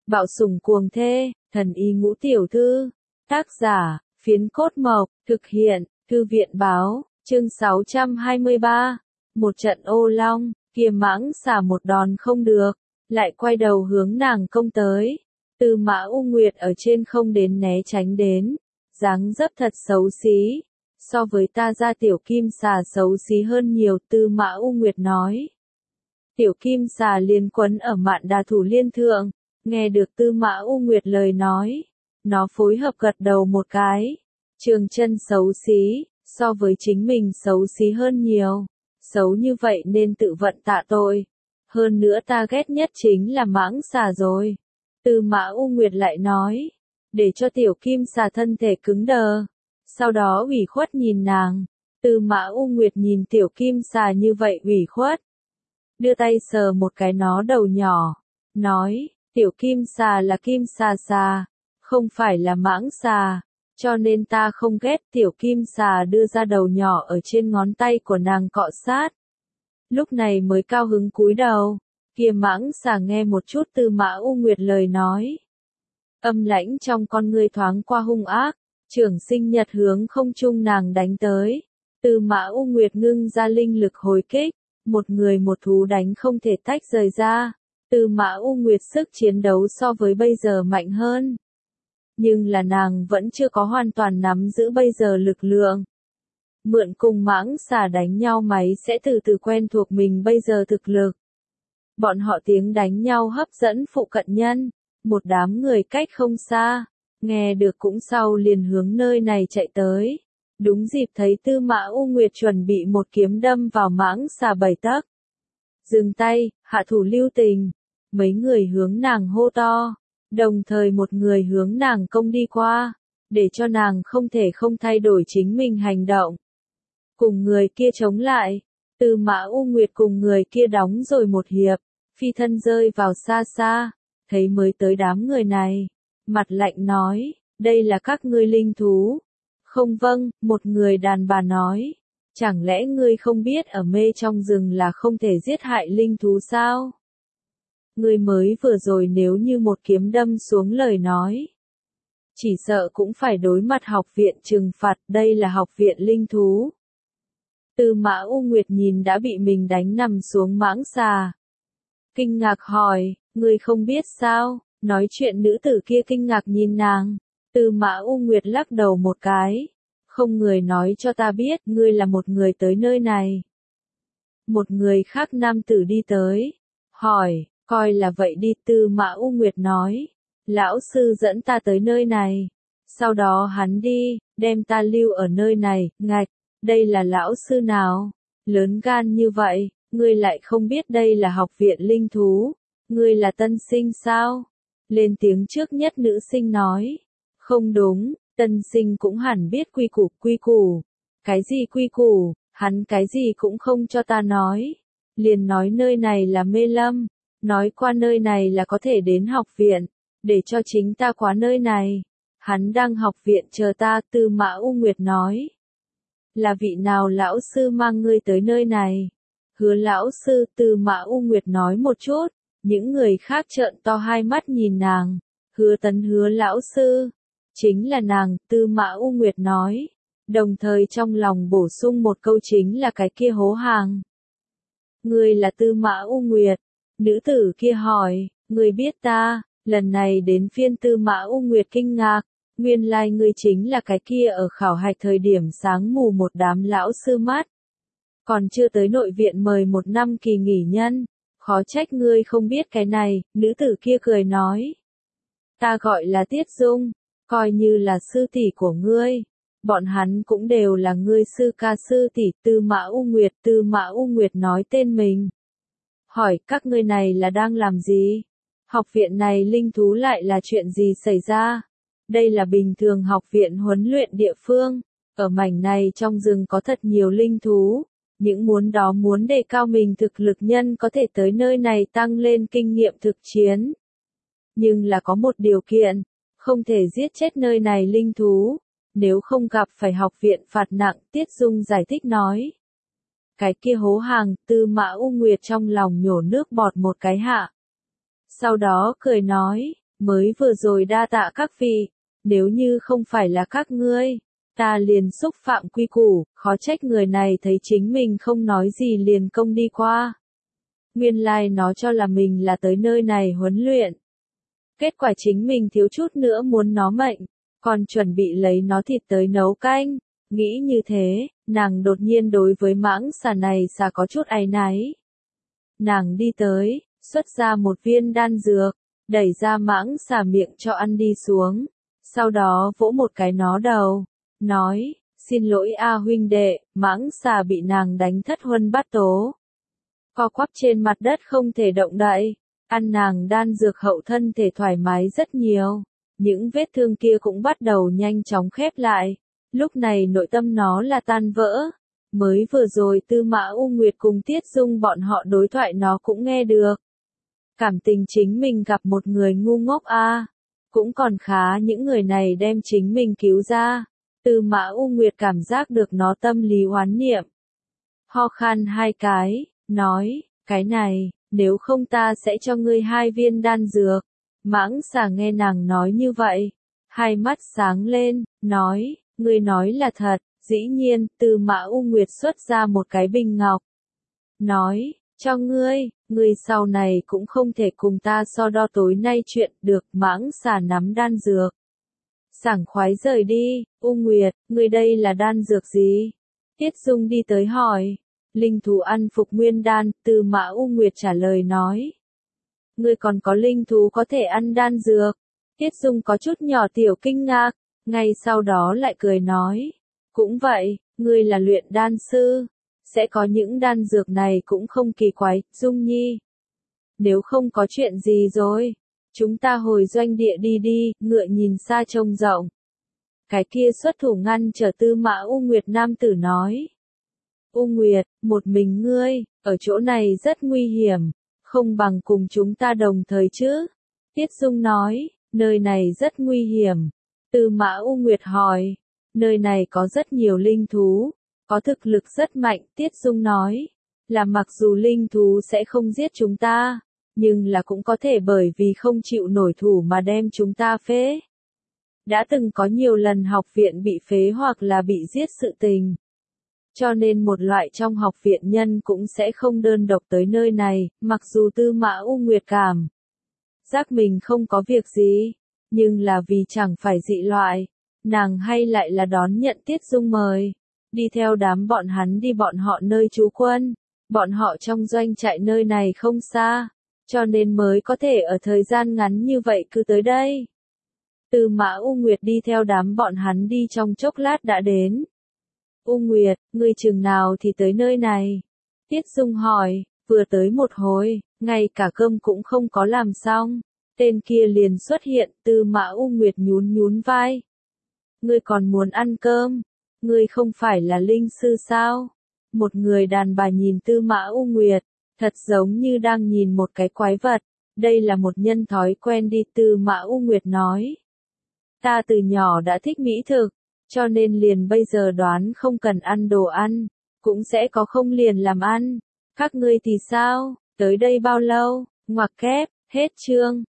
Bạo sủng cuồng thê, thần y ngũ tiểu thư. Tác giả, Phiến Cốt Mộc, thực hiện, Thư viện Báo, chương 623. Một trận ô long, kia mãng xả một đòn không được, lại quay đầu hướng nàng công tới. Tư Mã U Nguyệt ở trên không đến né tránh đến, dáng dấp thật xấu xí. So với ta ra tiểu kim xà xấu xí hơn nhiều, Tư Mã U Nguyệt nói. Tiểu kim xà liền quấn ở Mạn Đà thủ liên thượng, nghe được Tư Mã U Nguyệt lời nói, nó phối hợp gật đầu một cái. Trường chân xấu xí, so với chính mình xấu xí hơn nhiều, xấu như vậy nên tự vận tạ tội. Hơn nữa ta ghét nhất chính là mãng xà rồi. Tư Mã U Nguyệt lại nói, để cho tiểu kim xà thân thể cứng đờ. Sau đó ủy khuất nhìn nàng. Tư Mã U Nguyệt nhìn tiểu kim xà như vậy ủy khuất, đưa tay sờ một cái nó đầu nhỏ, nói, tiểu kim xà là kim xà xà, không phải là mãng xà, cho nên ta không ghét. Tiểu kim xà đưa ra đầu nhỏ ở trên ngón tay của nàng cọ sát. Lúc này mới cao hứng cúi đầu. Kia mãng xà nghe một chút Tư Mã U Nguyệt lời nói, âm lãnh trong con ngươi thoáng qua hung ác, trưởng sinh nhật hướng không trung nàng đánh tới. Tư Mã U Nguyệt ngưng ra linh lực hồi kích, một người một thú đánh không thể tách rời ra. Tư Mã U Nguyệt sức chiến đấu so với bây giờ mạnh hơn, nhưng là nàng vẫn chưa có hoàn toàn nắm giữ bây giờ lực lượng. Mượn cùng mãng xà đánh nhau máy sẽ từ từ quen thuộc mình bây giờ thực lực. Bọn họ tiếng đánh nhau hấp dẫn phụ cận nhân, một đám người cách không xa, nghe được cũng sau liền hướng nơi này chạy tới. Đúng dịp thấy Tư Mã U Nguyệt chuẩn bị một kiếm đâm vào mãng xà 7 tấc. Dừng tay, hạ thủ lưu tình. Mấy người hướng nàng hô to, đồng thời một người hướng nàng công đi qua, để cho nàng không thể không thay đổi chính mình hành động. Cùng người kia chống lại, Tư Mã U Nguyệt cùng người kia đóng rồi một hiệp, phi thân rơi vào xa xa, thấy mới tới đám người này, mặt lạnh nói, đây là các ngươi linh thú. Không vâng, một người đàn bà nói, chẳng lẽ ngươi không biết ở mê trong rừng là không thể giết hại linh thú sao? Ngươi mới vừa rồi nếu như một kiếm đâm xuống lời nói, chỉ sợ cũng phải đối mặt học viện trừng phạt, đây là học viện linh thú. Tư Mã U Nguyệt nhìn đã bị mình đánh nằm xuống mãng xà, kinh ngạc hỏi, ngươi không biết sao? Nói chuyện nữ tử kia kinh ngạc nhìn nàng. Tư Mã U Nguyệt lắc đầu một cái, không người nói cho ta biết ngươi là một người tới nơi này. Một người khác nam tử đi tới, hỏi, coi là vậy đi. Tư Mã U Nguyệt nói, lão sư dẫn ta tới nơi này, sau đó hắn đi, đem ta lưu ở nơi này. Ngạch, đây là lão sư nào? Lớn gan như vậy, ngươi lại không biết đây là học viện linh thú, ngươi là tân sinh sao? Lên tiếng trước nhất nữ sinh nói, không đúng, tân sinh cũng hẳn biết quy củ. Cái gì quy củ, hắn cái gì cũng không cho ta nói, liền nói nơi này là mê lâm, nói qua nơi này là có thể đến học viện, để cho chính ta qua nơi này. Hắn đang học viện chờ ta. Tư Mã U Nguyệt nói, là vị nào lão sư mang ngươi tới nơi này? Hứa lão sư. Tư Mã U Nguyệt nói một chút, những người khác trợn to hai mắt nhìn nàng. Hứa Tấn Hứa lão sư, chính là nàng. Tư Mã U Nguyệt nói, đồng thời trong lòng bổ sung một câu, chính là cái kia hố hàng. Ngươi là Tư Mã U Nguyệt? Nữ tử kia hỏi, ngươi biết ta? Lần này đến phiên Tư Mã U Nguyệt kinh ngạc, nguyên lai ngươi chính là cái kia ở khảo hạch thời điểm sáng mù một đám lão sư mắt. Còn chưa tới nội viện mời một năm kỳ nghỉ nhân, khó trách ngươi không biết cái này. Nữ tử kia cười nói, ta gọi là Tiết Dung, coi như là sư tỷ của ngươi. Bọn hắn cũng đều là ngươi sư ca sư tỷ. Tư Mã U Nguyệt. Tư Mã U Nguyệt nói tên mình, hỏi các ngươi này là đang làm gì? Học viện này linh thú lại là chuyện gì xảy ra? Đây là bình thường học viện huấn luyện địa phương, ở mảnh này trong rừng có thật nhiều linh thú. Những muốn đề cao mình thực lực nhân có thể tới nơi này tăng lên kinh nghiệm thực chiến. Nhưng là có một điều kiện, không thể giết chết nơi này linh thú, nếu không gặp phải học viện phạt nặng. Tiết Dung giải thích nói. Cái kia hố hàng. Tư Mã U Nguyệt trong lòng nhổ nước bọt một cái hạ. Sau đó cười nói, mới vừa rồi đa tạ các vị, nếu như không phải là các ngươi, ta liền xúc phạm quy củ, khó trách người này thấy chính mình không nói gì liền công đi qua. Nguyên lai nó cho là mình là tới nơi này huấn luyện. Kết quả chính mình thiếu chút nữa muốn nó mệnh, còn chuẩn bị lấy nó thịt tới nấu canh. Nghĩ như thế, nàng đột nhiên đối với mãng xà này xà có chút áy náy. Nàng đi tới, xuất ra một viên đan dược, đẩy ra mãng xà miệng cho ăn đi xuống. Sau đó vỗ một cái nó đầu, nói, xin lỗi a huynh đệ, mãng xà bị nàng đánh thất huân bát tố. Co quắp trên mặt đất không thể động đậy, ăn nàng đan dược hậu thân thể thoải mái rất nhiều. Những vết thương kia cũng bắt đầu nhanh chóng khép lại. Lúc này nội tâm nó là tan vỡ. Mới vừa rồi Tư Mã U Nguyệt cùng Tiết Dung bọn họ đối thoại nó cũng nghe được. Cảm tình chính mình gặp một người ngu ngốc a, cũng còn khá những người này đem chính mình cứu ra. Tư Mã U Nguyệt cảm giác được nó tâm lý oán niệm. Ho khan hai cái, nói, cái này, nếu không ta sẽ cho ngươi 2 viên đan dược. Mãng xà nghe nàng nói như vậy, hai mắt sáng lên, nói, ngươi nói là thật. Dĩ nhiên, Tư Mã U Nguyệt xuất ra một cái bình ngọc. Nói, cho ngươi sau này cũng không thể cùng ta so đo tối nay chuyện được. Mãng xà nắm đan dược. Sảng khoái rời đi. U Nguyệt, ngươi đây là đan dược gì? Tiết Dung đi tới hỏi. Linh thú ăn phục nguyên đan. Tư Mã U Nguyệt trả lời nói. Ngươi còn có linh thú có thể ăn đan dược. Tiết Dung có chút nhỏ tiểu kinh ngạc. Ngay sau đó lại cười nói. Cũng vậy, ngươi là luyện đan sư, sẽ có những đan dược này cũng không kỳ quái, Dung Nhi. Nếu không có chuyện gì rồi, chúng ta hồi doanh địa đi đi, ngựa nhìn xa trông rộng. Cái kia xuất thủ ngăn trở Tư Mã U Nguyệt nam tử nói. U Nguyệt, một mình ngươi, ở chỗ này rất nguy hiểm, không bằng cùng chúng ta đồng thời chứ. Tiết Dung nói, nơi này rất nguy hiểm. Tư Mã U Nguyệt hỏi. Nơi này có rất nhiều linh thú, có thực lực rất mạnh, Tiết Dung nói, là mặc dù linh thú sẽ không giết chúng ta, nhưng là cũng có thể bởi vì không chịu nổi thủ mà đem chúng ta phế. Đã từng có nhiều lần học viện bị phế hoặc là bị giết sự tình. Cho nên một loại trong học viện nhân cũng sẽ không đơn độc tới nơi này, mặc dù Tư Mã U Nguyệt cảm giác mình không có việc gì, nhưng là vì chẳng phải dị loại. Nàng hay lại là đón nhận Tiết Dung mời, đi theo đám bọn hắn đi bọn họ nơi trú quân, bọn họ trong doanh trại nơi này không xa, cho nên mới có thể ở thời gian ngắn như vậy cứ tới đây. Tư Mã U Nguyệt đi theo đám bọn hắn đi trong chốc lát đã đến. U Nguyệt, ngươi chừng nào thì tới nơi này? Tiết Dung hỏi, vừa tới một hồi, ngay cả cơm cũng không có làm xong, tên kia liền xuất hiện. Tư Mã U Nguyệt nhún nhún vai. Ngươi còn muốn ăn cơm? Ngươi không phải là linh sư sao? Một người đàn bà nhìn Tư Mã U Nguyệt, thật giống như đang nhìn một cái quái vật. Đây là một nhân thói quen đi, Tư Mã U Nguyệt nói. Ta từ nhỏ đã thích mỹ thực, cho nên liền bây giờ đoán không cần ăn đồ ăn, cũng sẽ có không liền làm ăn. Các ngươi thì sao? Tới đây bao lâu? Ngoặc kép, hết chương.